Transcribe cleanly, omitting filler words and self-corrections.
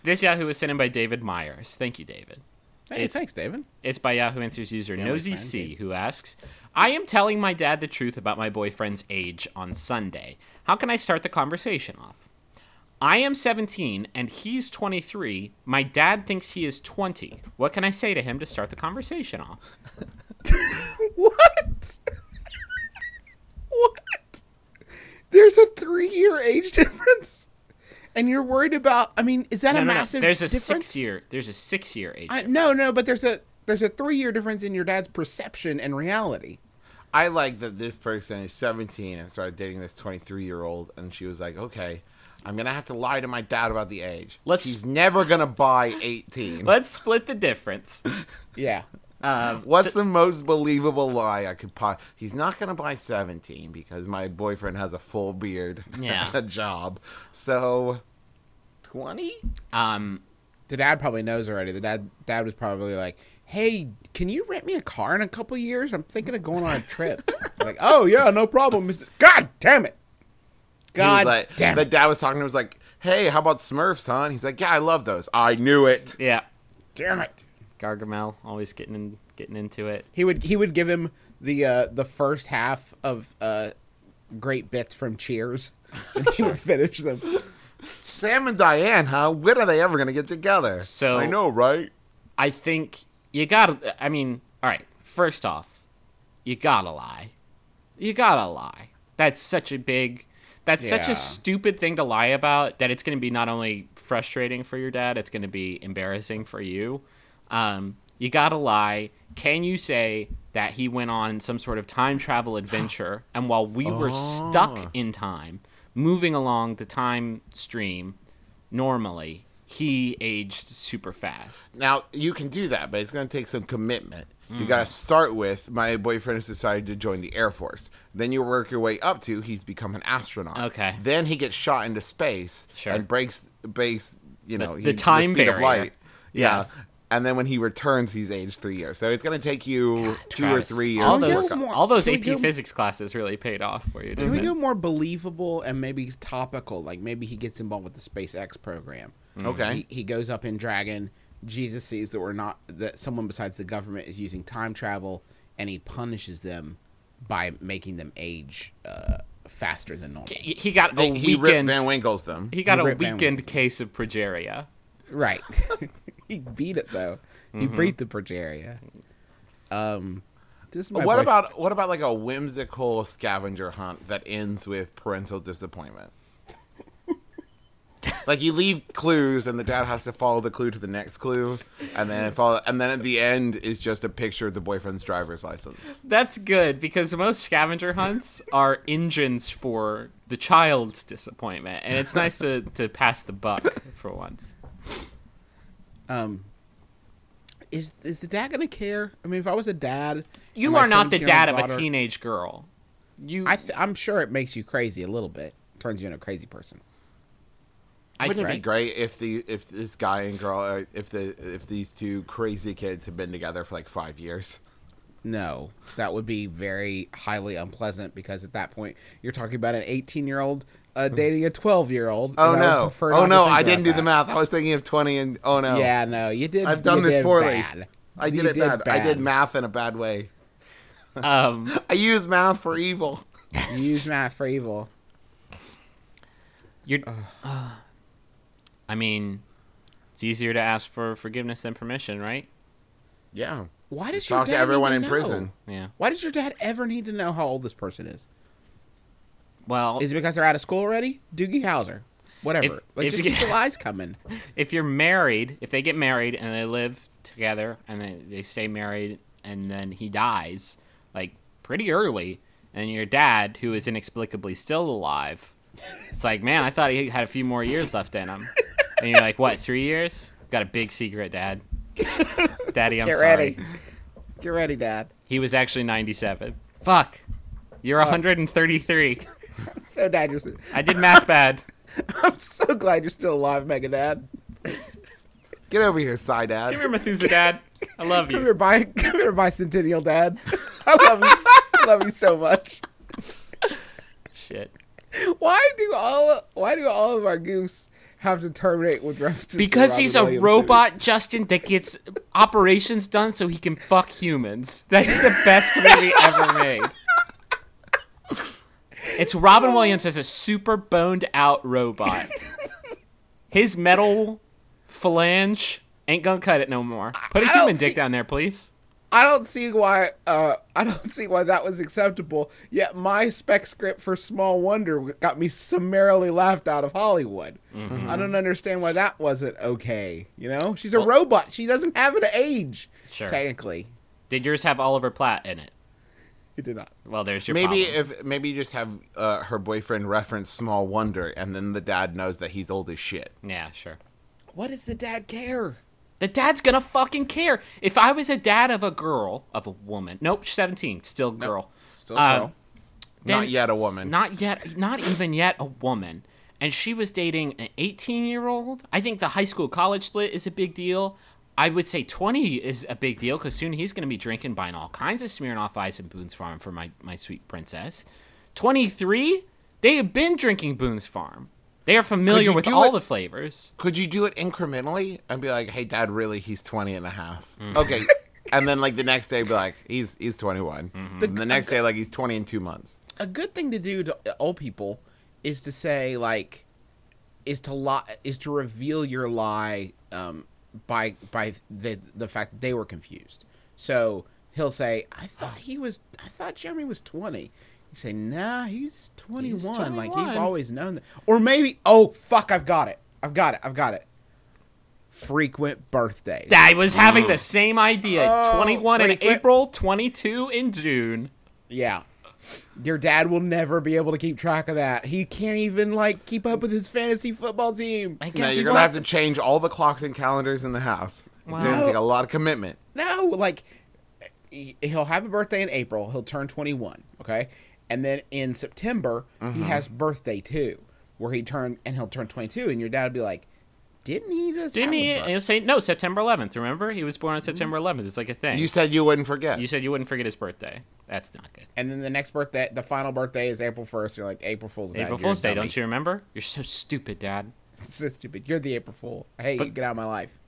This Yahoo was sent in by David Myers. Thank you, David. Hey, thanks, David. It's by Yahoo Answers user Family Nosy friend, C, Dave. who asks, I am telling my dad the truth about my boyfriend's age on Sunday. How can I start the conversation off? I am 17 and he's 23. My dad thinks he is 20. What can I say to him to start the conversation off? What? What? There's a 3-year age difference, and you're worried about. I mean, is that a massive? There's a difference? 6-year. There's a 6-year age. No, but there's a 3-year difference in your dad's perception and reality. I like that this person is 17 and started dating this 23-year-old, and she was like, okay, I'm going to have to lie to my dad about the age. He's never going to buy 18. Let's split the difference. Yeah. What's the most believable lie I could He's not going to buy 17 because my boyfriend has a full beard and a job. So, 20? The dad probably knows already. The dad was probably like, hey, can you rent me a car in a couple years? I'm thinking of going on a trip. Like, oh, yeah, no problem, Mr. God damn it. God damn it. The dad was talking to him, was like, hey, how about Smurfs, huh? And he's like, yeah, I love those. I knew it. Yeah. Damn it. Gargamel always getting into it. He would give him the first half of great bits from Cheers, and he would finish them. Sam and Diane, huh? When are they ever going to get together? So I know, right? I think you gotta. I mean, all right. First off, you gotta lie. You gotta lie. That's such a stupid thing to lie about that it's going to be not only frustrating for your dad, it's going to be embarrassing for you. You gotta lie. Can you say that he went on some sort of time travel adventure, and while we were stuck in time, moving along the time stream, normally, he aged super fast? Now, you can do that, but it's going to take some commitment. You got to start with, my boyfriend has decided to join the Air Force. Then you work your way up to, he's become an astronaut. Okay. Then he gets shot into space and breaks, the time speed of barrier. light. Yeah. And then when he returns, he's aged 3 years. So it's going to take you 2 or Travis, 3 years. All those Can AP we go- physics classes really paid off for you, Can didn't we it? go more believable and maybe topical? Like maybe he gets involved with the SpaceX program. Okay. He goes up in Dragon. Jesus sees that someone besides the government is using time travel, and he punishes them by making them age faster than normal. He got a He Rip weekend. Van Winkle's them. He got a Rip Van weekend Winkle. case of progeria. Right. He beat it though. He beat the progeria. This is my What boyfriend. about like a whimsical scavenger hunt that ends with parental disappointment? Like you leave clues, and the dad has to follow the clue to the next clue, and then at the end is just a picture of the boyfriend's driver's license. That's good because most scavenger hunts are engines for the child's disappointment, and it's nice to pass the buck for once. Is the dad gonna care? I mean, if I was a dad, You and my are not the 17-year-old dad of a daughter- teenage girl. I'm sure it makes you crazy a little bit. Turns you into a crazy person. Wouldn't it be right? great if this guy and girl, if these two crazy kids had been together for like 5 years? No, that would be very highly unpleasant because at that point you're talking about an 18-year-old dating a 12-year-old. Oh no! Oh no! I didn't do that. the math. I was thinking of 20, and oh no! Yeah, no, you did. I've done you this did poorly. Bad. I did You it bad. I did math in a bad way. Um, I use math for evil. You use math for evil. I mean, it's easier to ask for forgiveness than permission, right? Yeah. Why does your Talk dad to everyone need in know? prison. Yeah. Why does your dad ever need to know how old this person is? Well, Is it because they're out of school already? Doogie Howser. Whatever. If Just you- keep the lies coming. if you're married, if they get married and they live together and they stay married and then he dies, like, pretty early, and your dad, who is inexplicably still alive, it's like, man, I thought he had a few more years left in him. And you're like, what, 3 years? Got a big secret, Dad. Daddy, I'm Get sorry. ready. Get ready, Dad. He was actually 97. Fuck. You're 133. So, Dad, you're. I did math bad. I'm so glad you're still alive, Mega Dad. Get over here, Psy Dad. Come here, Methuselah Dad. I love Come you. here, Bicentennial Dad. I love you. I love you so much. Shit. Why do all of our goofs have to terminate with references because to he's Robin a Williams robot, movies. Justin, that gets operations done so he can fuck humans. That's the best movie ever made. It's Robin Williams as a super boned out robot. His metal phalange ain't gonna cut it no more. Put a human dick down there, please. I don't see why that was acceptable. Yet my spec script for Small Wonder got me summarily laughed out of Hollywood. Mm-hmm. I don't understand why that wasn't okay. You know, she's a robot. She doesn't have an age. Sure. Technically. Did yours have Oliver Platt in it? It did not. Well, there's your maybe problem. maybe you just have her boyfriend reference Small Wonder, and then the dad knows that he's old as shit. Yeah, sure. What does the dad care? The dad's gonna fucking care. If I was a dad of a girl, of a woman. Nope, 17, still girl. Nope, still girl. Not yet a woman. Not even yet a woman. And she was dating an 18-year-old. I think the high school college split is a big deal. I would say 20 is a big deal because soon he's going to be drinking, buying all kinds of Smirnoff Ice and Boone's Farm for my sweet princess. 23, they have been drinking Boone's Farm. They are familiar with all the flavors. Could you do it incrementally and be like, hey, Dad, really, he's 20 and a half. Mm-hmm. Okay. And then, like, the next day, be like, he's 21. Mm-hmm. The next day, like, he's 20 in 2 months. A good thing to do to old people is to say, like, is to reveal your lie by the fact that they were confused. So he'll say, I thought Jeremy was 20. You say, nah, he's 21. He's 21. Like, you've always known that. Or maybe, oh, fuck, I've got it. Frequent birthdays. I was having the same idea. 21 in frequent. April, 22 in June. Yeah. Your dad will never be able to keep track of that. He can't even, like, keep up with his fantasy football team. I No, guess you're going to have to change all the clocks and calendars in the house. It's going to take a lot of commitment. No, like, he'll have a birthday in April. He'll turn 21, okay? And then in September, he has birthday, too, where he'll turn 22, and your dad will be like, didn't he just Didn't have he? a birthday? He'll say, no, September 11th, remember? He was born on September 11th. It's like a thing. You said you wouldn't forget. You said you wouldn't forget his birthday. That's not good. And then the next birthday, the final birthday is April 1st. You're like, April Fool's Day. April Fool's Day, don't you remember? You're so stupid, Dad. It's so stupid. You're the April Fool. I hate you. Get out of my life.